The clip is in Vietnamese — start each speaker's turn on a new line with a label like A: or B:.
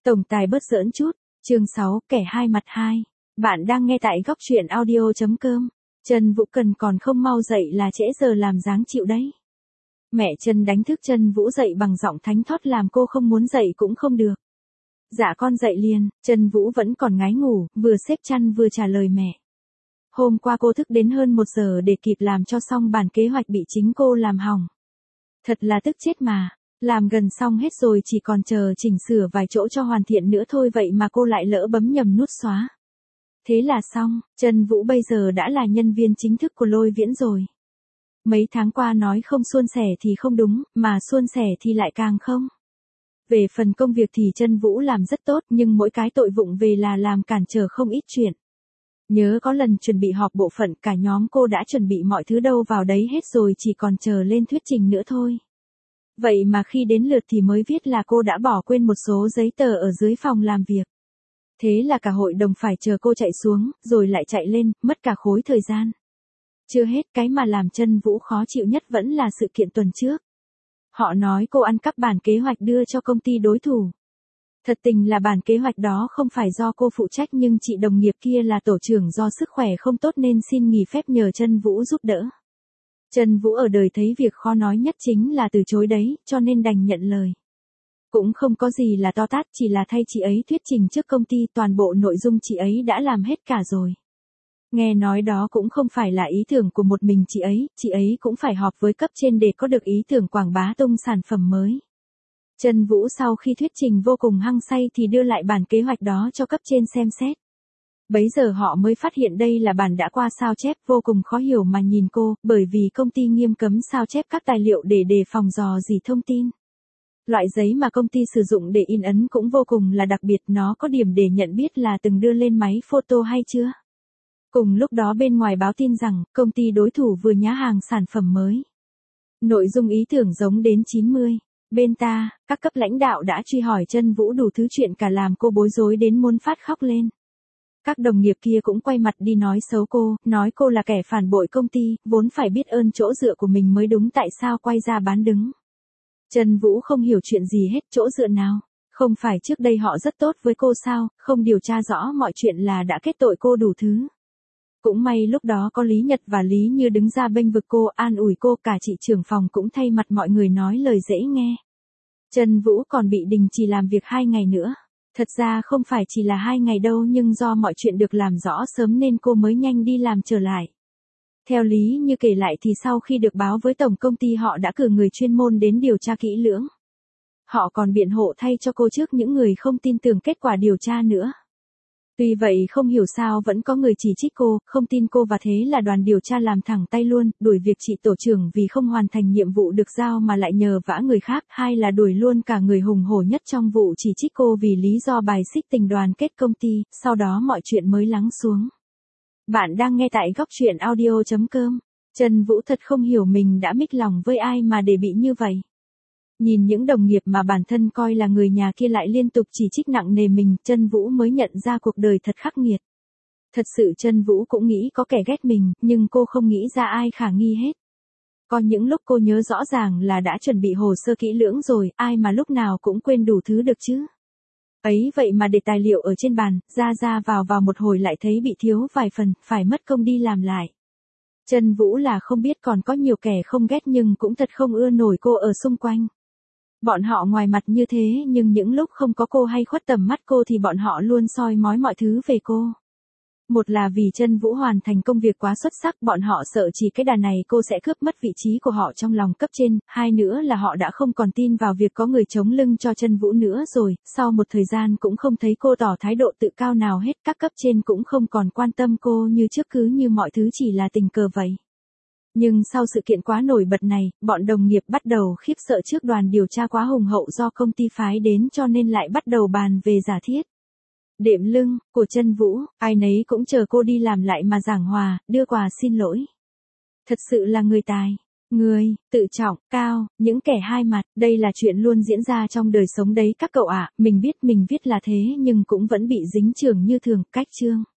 A: Tổng tài bớt giỡn chút, chương 6, kẻ hai mặt hai. Bạn đang nghe tại góc truyện audio.com. Trần Vũ Cần còn không mau dậy là trễ giờ làm dáng chịu đấy. Mẹ Trần đánh thức Trần Vũ dậy bằng giọng thánh thót làm cô không muốn dậy cũng không được. Dạ con dậy liền, Trần Vũ vẫn còn ngái ngủ, vừa xếp chăn vừa trả lời mẹ. Hôm qua cô thức đến hơn 1 giờ để kịp làm cho xong bản kế hoạch bị chính cô làm hỏng. Thật là tức chết mà. Làm gần xong hết rồi chỉ còn chờ chỉnh sửa vài chỗ cho hoàn thiện nữa thôi vậy mà cô lại lỡ bấm nhầm nút xóa. Thế là xong, Trần Vũ bây giờ đã là nhân viên chính thức của Lôi Viễn rồi. Mấy tháng qua nói không suôn sẻ thì không đúng, mà suôn sẻ thì lại càng không. Về phần công việc thì Trần Vũ làm rất tốt nhưng mỗi cái tội vụng về là làm cản trở không ít chuyện. Nhớ có lần chuẩn bị họp bộ phận cả nhóm cô đã chuẩn bị mọi thứ đâu vào đấy hết rồi chỉ còn chờ lên thuyết trình nữa thôi. Vậy mà khi đến lượt thì mới viết là cô đã bỏ quên một số giấy tờ ở dưới phòng làm việc. Thế là cả hội đồng phải chờ cô chạy xuống, rồi lại chạy lên, mất cả khối thời gian. Chưa hết cái mà làm Trần Vũ khó chịu nhất vẫn là sự kiện tuần trước. Họ nói cô ăn cắp bản kế hoạch đưa cho công ty đối thủ. Thật tình là bản kế hoạch đó không phải do cô phụ trách nhưng chị đồng nghiệp kia là tổ trưởng do sức khỏe không tốt nên xin nghỉ phép nhờ Trần Vũ giúp đỡ. Trần Vũ ở đời thấy việc khó nói nhất chính là từ chối đấy, cho nên đành nhận lời. Cũng không có gì là to tát, chỉ là thay chị ấy thuyết trình trước công ty, toàn bộ nội dung chị ấy đã làm hết cả rồi. Nghe nói đó cũng không phải là ý tưởng của một mình chị ấy cũng phải họp với cấp trên để có được ý tưởng quảng bá tung sản phẩm mới. Trần Vũ sau khi thuyết trình vô cùng hăng say thì đưa lại bản kế hoạch đó cho cấp trên xem xét. Bấy giờ họ mới phát hiện đây là bản đã qua sao chép, vô cùng khó hiểu mà nhìn cô, bởi vì công ty nghiêm cấm sao chép các tài liệu để đề phòng dò dỉ thông tin. Loại giấy mà công ty sử dụng để in ấn cũng vô cùng là đặc biệt, nó có điểm để nhận biết là từng đưa lên máy photo hay chưa. Cùng lúc đó bên ngoài báo tin rằng, công ty đối thủ vừa nhá hàng sản phẩm mới. Nội dung ý tưởng giống đến 90. Bên ta, các cấp lãnh đạo đã truy hỏi Trần Vũ đủ thứ chuyện cả làm cô bối rối đến muốn phát khóc lên. Các đồng nghiệp kia cũng quay mặt đi nói xấu cô, nói cô là kẻ phản bội công ty, vốn phải biết ơn chỗ dựa của mình mới đúng, tại sao quay ra bán đứng. Trần Vũ không hiểu chuyện gì hết, chỗ dựa nào? Không phải trước đây họ rất tốt với cô sao, không điều tra rõ mọi chuyện là đã kết tội cô đủ thứ. Cũng may lúc đó có Lý Nhật và Lý Như đứng ra bênh vực cô, an ủi cô, cả chị trưởng phòng cũng thay mặt mọi người nói lời dễ nghe. Trần Vũ còn bị đình chỉ làm việc 2 ngày nữa. Thật ra không phải chỉ là 2 ngày đâu nhưng do mọi chuyện được làm rõ sớm nên cô mới nhanh đi làm trở lại. Theo Lý Như kể lại thì sau khi được báo với tổng công ty họ đã cử người chuyên môn đến điều tra kỹ lưỡng. Họ còn biện hộ thay cho cô trước những người không tin tưởng kết quả điều tra nữa. Tuy vậy không hiểu sao vẫn có người chỉ trích cô, không tin cô và thế là đoàn điều tra làm thẳng tay luôn, đuổi việc chị tổ trưởng vì không hoàn thành nhiệm vụ được giao mà lại nhờ vả người khác, hay là đuổi luôn cả người hùng hổ nhất trong vụ chỉ trích cô vì lý do bài xích tình đoàn kết công ty, sau đó mọi chuyện mới lắng xuống. Bạn đang nghe tại góc truyện audio.com. Trần Vũ thật không hiểu mình đã mích lòng với ai mà để bị như vậy. Nhìn những đồng nghiệp mà bản thân coi là người nhà kia lại liên tục chỉ trích nặng nề mình, Trần Vũ mới nhận ra cuộc đời thật khắc nghiệt. Thật sự Trần Vũ cũng nghĩ có kẻ ghét mình, nhưng cô không nghĩ ra ai khả nghi hết. Có những lúc cô nhớ rõ ràng là đã chuẩn bị hồ sơ kỹ lưỡng rồi, ai mà lúc nào cũng quên đủ thứ được chứ. Ấy vậy mà để tài liệu ở trên bàn, ra vào một hồi lại thấy bị thiếu vài phần, phải mất công đi làm lại. Trần Vũ là không biết còn có nhiều kẻ không ghét nhưng cũng thật không ưa nổi cô ở xung quanh. Bọn họ ngoài mặt như thế nhưng những lúc không có cô hay khuất tầm mắt cô thì bọn họ luôn soi mói mọi thứ về cô. Một là vì Trần Vũ hoàn thành công việc quá xuất sắc, bọn họ sợ chỉ cái đà này cô sẽ cướp mất vị trí của họ trong lòng cấp trên, hai nữa là họ đã không còn tin vào việc có người chống lưng cho Trần Vũ nữa rồi, sau một thời gian cũng không thấy cô tỏ thái độ tự cao nào hết, các cấp trên cũng không còn quan tâm cô như trước, cứ như mọi thứ chỉ là tình cờ vậy. Nhưng sau sự kiện quá nổi bật này, bọn đồng nghiệp bắt đầu khiếp sợ trước đoàn điều tra quá hùng hậu do công ty phái đến cho nên lại bắt đầu bàn về giả thiết. Đệm lưng của Trần Vũ, ai nấy cũng chờ cô đi làm lại mà giảng hòa, đưa quà xin lỗi. Thật sự là người tài, người, tự trọng, cao, những kẻ hai mặt, đây là chuyện luôn diễn ra trong đời sống đấy các cậu ạ, mình biết mình viết là thế nhưng cũng vẫn bị dính chưởng như thường, cách chương.